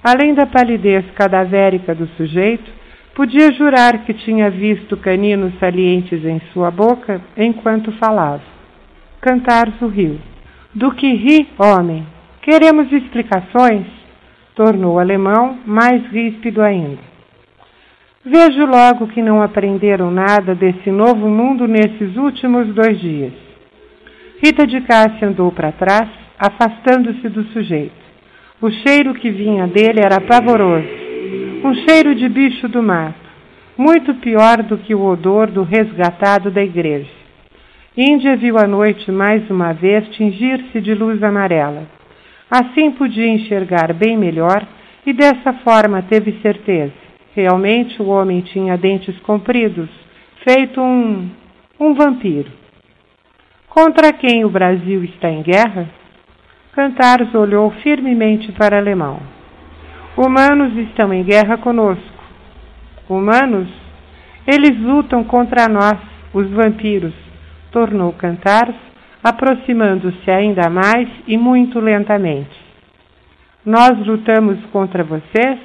Além da palidez cadavérica do sujeito, podia jurar que tinha visto caninos salientes em sua boca enquanto falava. Cantarzo riu. Do que ri, homem? Queremos explicações? Tornou o alemão, mais ríspido ainda. Vejo logo que não aprenderam nada desse novo mundo nesses últimos 2 dias. Rita de Cássia andou para trás, afastando-se do sujeito. O cheiro que vinha dele era pavoroso, um cheiro de bicho do mato, muito pior do que o odor do resgatado da igreja. Índia viu a noite mais uma vez tingir-se de luz amarela. Assim podia enxergar bem melhor e dessa forma teve certeza. Realmente o homem tinha dentes compridos, feito um vampiro. Contra quem o Brasil está em guerra? Cantarzo olhou firmemente para o alemão. Humanos estão em guerra conosco. Humanos? Eles lutam contra nós, os vampiros, tornou Cantarzo, aproximando-se ainda mais e muito lentamente. Nós lutamos contra vocês?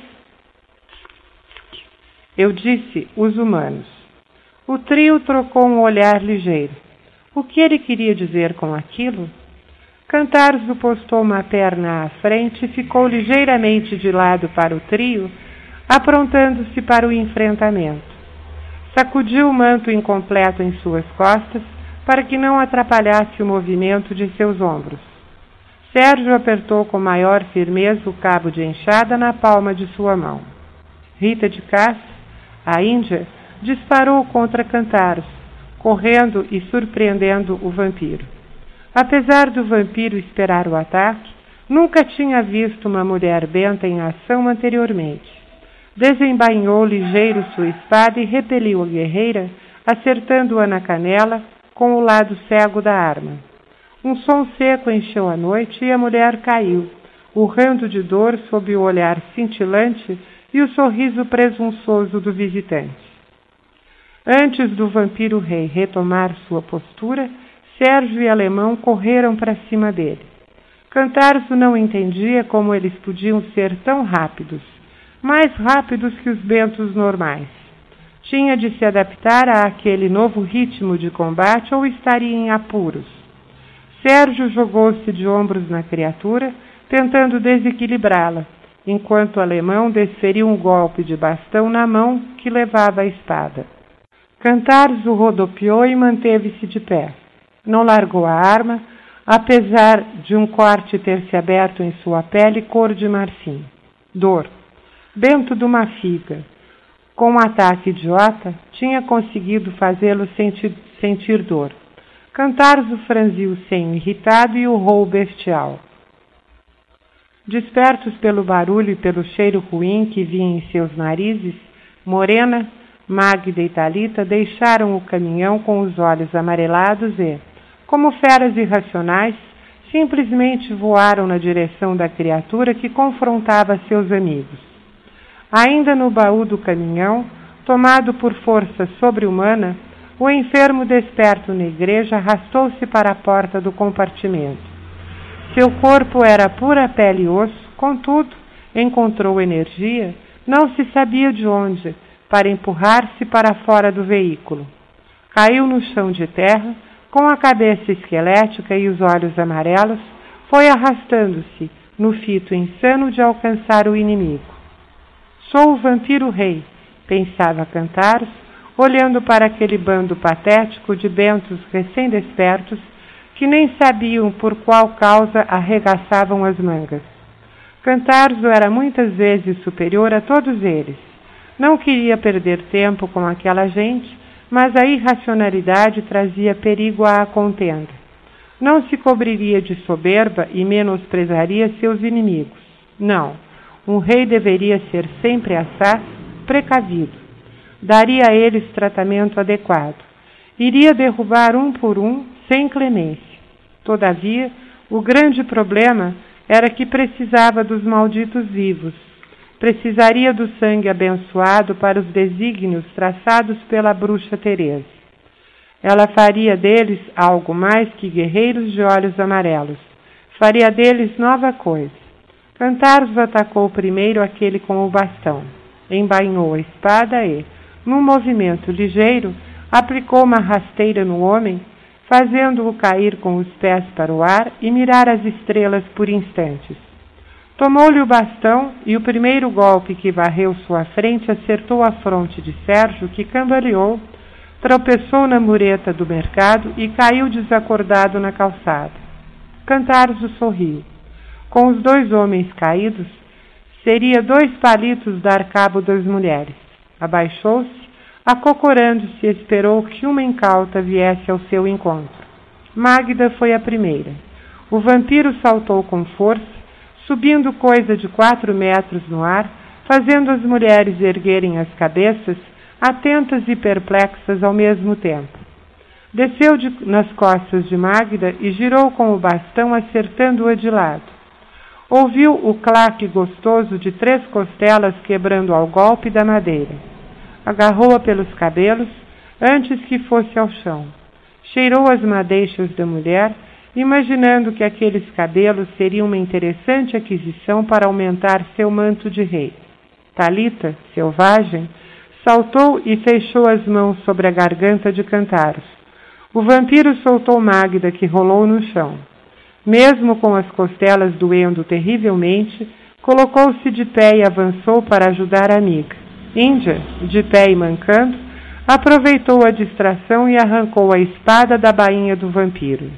Eu disse, os humanos. O trio trocou um olhar ligeiro. O que ele queria dizer com aquilo? Cantarzo postou uma perna à frente e ficou ligeiramente de lado para o trio, aprontando-se para o enfrentamento. Sacudiu o manto incompleto em suas costas para que não atrapalhasse o movimento de seus ombros. Sérgio apertou com maior firmeza o cabo de enxada na palma de sua mão. Rita de Cássia, a Índia, disparou contra Cantarzo, correndo e surpreendendo o vampiro. Apesar do vampiro esperar o ataque, nunca tinha visto uma mulher benta em ação anteriormente. Desembainhou ligeiro sua espada e repeliu a guerreira, acertando-a na canela com o lado cego da arma. Um som seco encheu a noite e a mulher caiu, urrando de dor sob o olhar cintilante e o sorriso presunçoso do visitante. Antes do vampiro rei retomar sua postura, Sérgio e Alemão correram para cima dele. Cantarzo não entendia como eles podiam ser tão rápidos, mais rápidos que os bentos normais. Tinha de se adaptar àquele novo ritmo de combate ou estaria em apuros. Sérgio jogou-se de ombros na criatura, tentando desequilibrá-la, enquanto o alemão desferiu um golpe de bastão na mão que levava a espada. Cantarzo rodopiou e manteve-se de pé. Não largou a arma, apesar de um corte ter se aberto em sua pele cor de marfim. Dor. Bento de uma figa. Com um ataque idiota, tinha conseguido fazê-lo sentir dor. Cantarzo franziu o senho irritado e urrou bestial. Despertos pelo barulho e pelo cheiro ruim que vinha em seus narizes, Morena, Magda e Talita deixaram o caminhão com os olhos amarelados e, como feras irracionais, simplesmente voaram na direção da criatura que confrontava seus amigos. Ainda no baú do caminhão, tomado por força sobre-humana, o enfermo desperto na igreja arrastou-se para a porta do compartimento. Seu corpo era pura pele e osso, contudo, encontrou energia, não se sabia de onde, para empurrar-se para fora do veículo. Caiu no chão de terra, com a cabeça esquelética e os olhos amarelos, foi arrastando-se, no fito insano de alcançar o inimigo. Sou o vampiro rei, pensava Cantarzo, olhando para aquele bando patético de bentos recém-despertos que nem sabiam por qual causa arregaçavam as mangas. Cantarzo era muitas vezes superior a todos eles. Não queria perder tempo com aquela gente, mas a irracionalidade trazia perigo à contenda. Não se cobriria de soberba e menosprezaria seus inimigos. Não, um rei deveria ser sempre assaz, precavido. Daria a eles tratamento adequado. Iria derrubar um por um, sem clemência. Todavia, o grande problema era que precisava dos malditos vivos. Precisaria do sangue abençoado para os desígnios traçados pela bruxa Teresa. Ela faria deles algo mais que guerreiros de olhos amarelos. Faria deles nova coisa. Cantaros atacou primeiro aquele com o bastão, embainhou a espada e, num movimento ligeiro, aplicou uma rasteira no homem, fazendo-o cair com os pés para o ar e mirar as estrelas por instantes. Tomou-lhe o bastão e o primeiro golpe que varreu sua frente acertou a fronte de Sérgio, que cambaleou, tropeçou na mureta do mercado e caiu desacordado na calçada. Cantaros sorriu. Com os dois homens caídos, seria 2 palitos dar cabo das mulheres. Abaixou-se, acocorando-se, esperou que uma incauta viesse ao seu encontro. Mágida foi a primeira. O vampiro saltou com força, subindo coisa de 4 metros no ar, fazendo as mulheres erguerem as cabeças, atentas e perplexas ao mesmo tempo. Desceu nas costas de Mágida e girou com o bastão, acertando-a de lado. Ouviu o claque gostoso de 3 costelas quebrando ao golpe da madeira. Agarrou-a pelos cabelos, antes que fosse ao chão. Cheirou as madeixas da mulher, imaginando que aqueles cabelos seriam uma interessante aquisição para aumentar seu manto de rei. Talita, selvagem, saltou e fechou as mãos sobre a garganta de Cantaros. O vampiro soltou Mágida, que rolou no chão. Mesmo com as costelas doendo terrivelmente, colocou-se de pé e avançou para ajudar a amiga. Índia, de pé e mancando, aproveitou a distração e arrancou a espada da bainha do vampiro.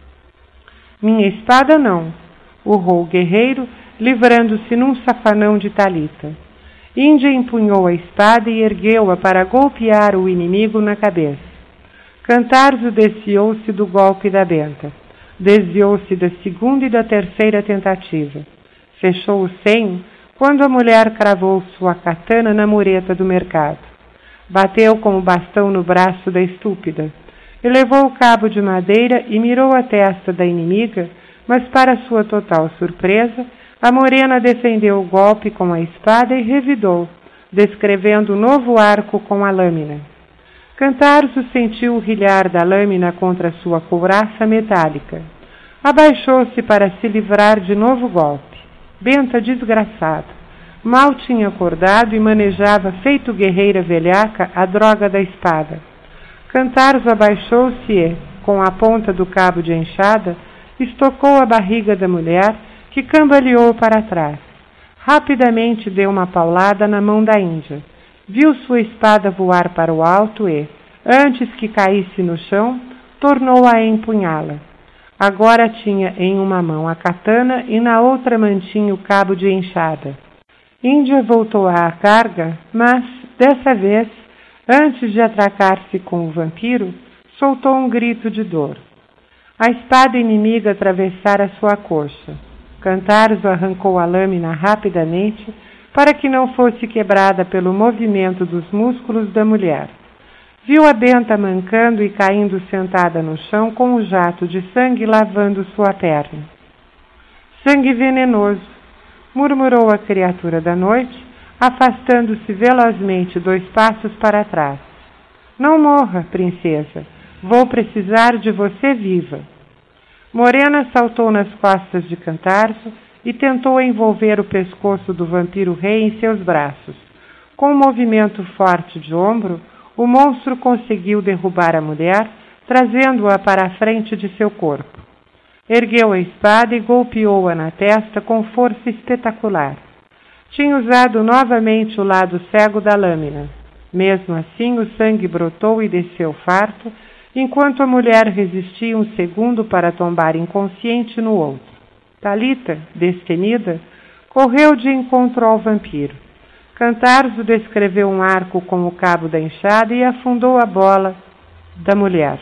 Minha espada não, urrou o guerreiro, livrando-se num safanão de Talita. Índia empunhou a espada e ergueu-a para golpear o inimigo na cabeça. Cantarzo desviou-se do golpe da benta. Desviou-se da segunda e da terceira tentativa. Fechou o senho quando a mulher cravou sua katana na mureta do mercado. Bateu com o bastão no braço da estúpida. Elevou o cabo de madeira e mirou a testa da inimiga, mas para sua total surpresa, a morena defendeu o golpe com a espada e revidou, descrevendo um novo arco com a lâmina. Cantarzo sentiu o rilhar da lâmina contra sua couraça metálica. Abaixou-se para se livrar de novo golpe. Benta desgraçada. Mal tinha acordado e manejava, feito guerreira velhaca, a droga da espada. Cantarzo abaixou-se e, com a ponta do cabo de enxada, estocou a barriga da mulher, que cambaleou para trás. Rapidamente deu uma paulada na mão da Índia. Viu sua espada voar para o alto e, antes que caísse no chão, tornou a empunhá-la. Agora tinha em uma mão a katana e na outra mantinha o cabo de enxada. Índia voltou à carga, mas, dessa vez, antes de atracar-se com o vampiro, soltou um grito de dor. A espada inimiga atravessara sua coxa. Cantarzo arrancou a lâmina rapidamente, para que não fosse quebrada pelo movimento dos músculos da mulher. Viu a benta mancando e caindo sentada no chão com um jato de sangue lavando sua perna. Sangue venenoso, murmurou a criatura da noite, afastando-se velozmente 2 passos para trás. Não morra, princesa, vou precisar de você viva. Morena saltou nas costas de Cantarzo e tentou envolver o pescoço do vampiro rei em seus braços. Com um movimento forte de ombro, o monstro conseguiu derrubar a mulher, trazendo-a para a frente de seu corpo. Ergueu a espada e golpeou-a na testa com força espetacular. Tinha usado novamente o lado cego da lâmina. Mesmo assim, o sangue brotou e desceu farto, enquanto a mulher resistia um segundo para tombar inconsciente no outro. Talita, destemida, correu de encontro ao vampiro. Cantarzo descreveu um arco com o cabo da enxada e afundou a bola da mulher.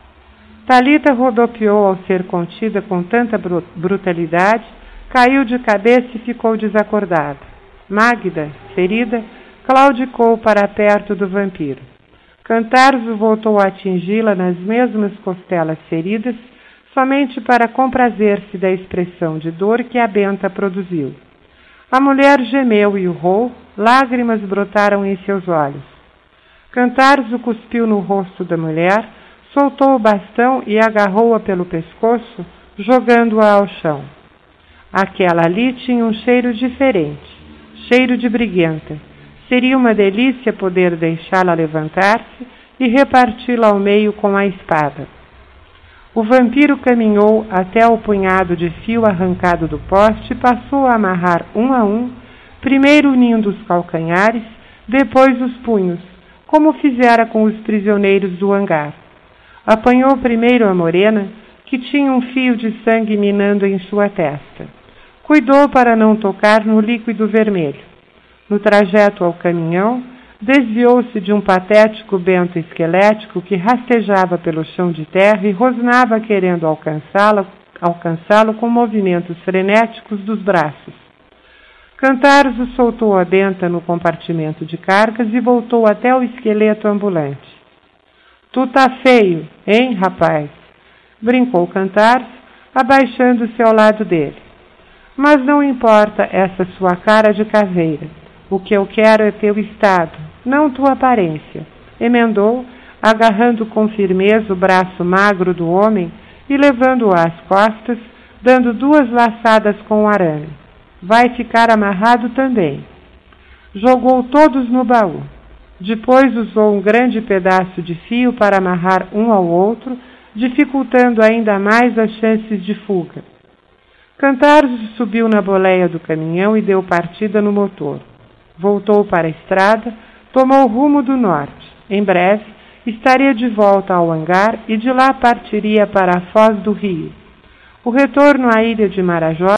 Talita rodopiou ao ser contida com tanta brutalidade, caiu de cabeça e ficou desacordada. Mágida, ferida, claudicou para perto do vampiro. Cantarzo voltou a atingi-la nas mesmas costelas feridas, somente para comprazer-se da expressão de dor que a benta produziu. A mulher gemeu e urrou, lágrimas brotaram em seus olhos. Cantarzo cuspiu no rosto da mulher, soltou o bastão e agarrou-a pelo pescoço, jogando-a ao chão. Aquela ali tinha um cheiro diferente, cheiro de briguenta. Seria uma delícia poder deixá-la levantar-se e reparti-la ao meio com a espada. O vampiro caminhou até o punhado de fio arrancado do poste e passou a amarrar um a um, primeiro unindo os calcanhares, depois os punhos, como fizera com os prisioneiros do hangar. Apanhou primeiro a morena, que tinha um fio de sangue minando em sua testa. Cuidou para não tocar no líquido vermelho. No trajeto ao caminhão, desviou-se de um patético bento esquelético que rastejava pelo chão de terra e rosnava querendo alcançá-lo com movimentos frenéticos dos braços. Cantarzo soltou a benta no compartimento de cargas e voltou até o esqueleto ambulante. Tu tá feio, hein, rapaz? Brincou Cantarzo, abaixando-se ao lado dele. Mas não importa essa sua cara de caveira. O que eu quero é teu estado, não tua aparência, emendou, agarrando com firmeza o braço magro do homem e levando-o às costas, dando 2 laçadas com o arame. Vai ficar amarrado também. Jogou todos no baú. Depois usou um grande pedaço de fio para amarrar um ao outro, dificultando ainda mais as chances de fuga. Cantarzo subiu na boleia do caminhão e deu partida no motor. Voltou para a estrada, tomou rumo do norte. Em breve, estaria de volta ao hangar e de lá partiria para a foz do rio. O retorno à ilha de Marajó